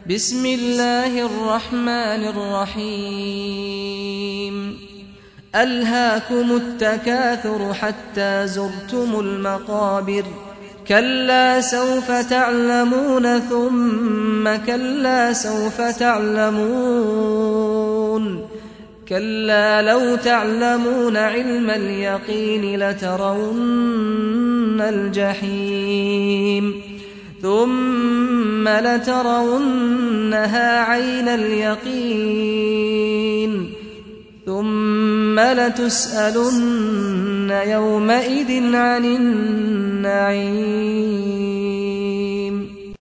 بسم الله الرحمن الرحيم ألهاكم التكاثر حتى زرتم المقابر كلا سوف تعلمون ثم كلا سوف تعلمون كلا لو تعلمون علم اليقين لترون الجحيم ثم لترونها عين اليقين ثم لتسألن يومئذ عن النعيم.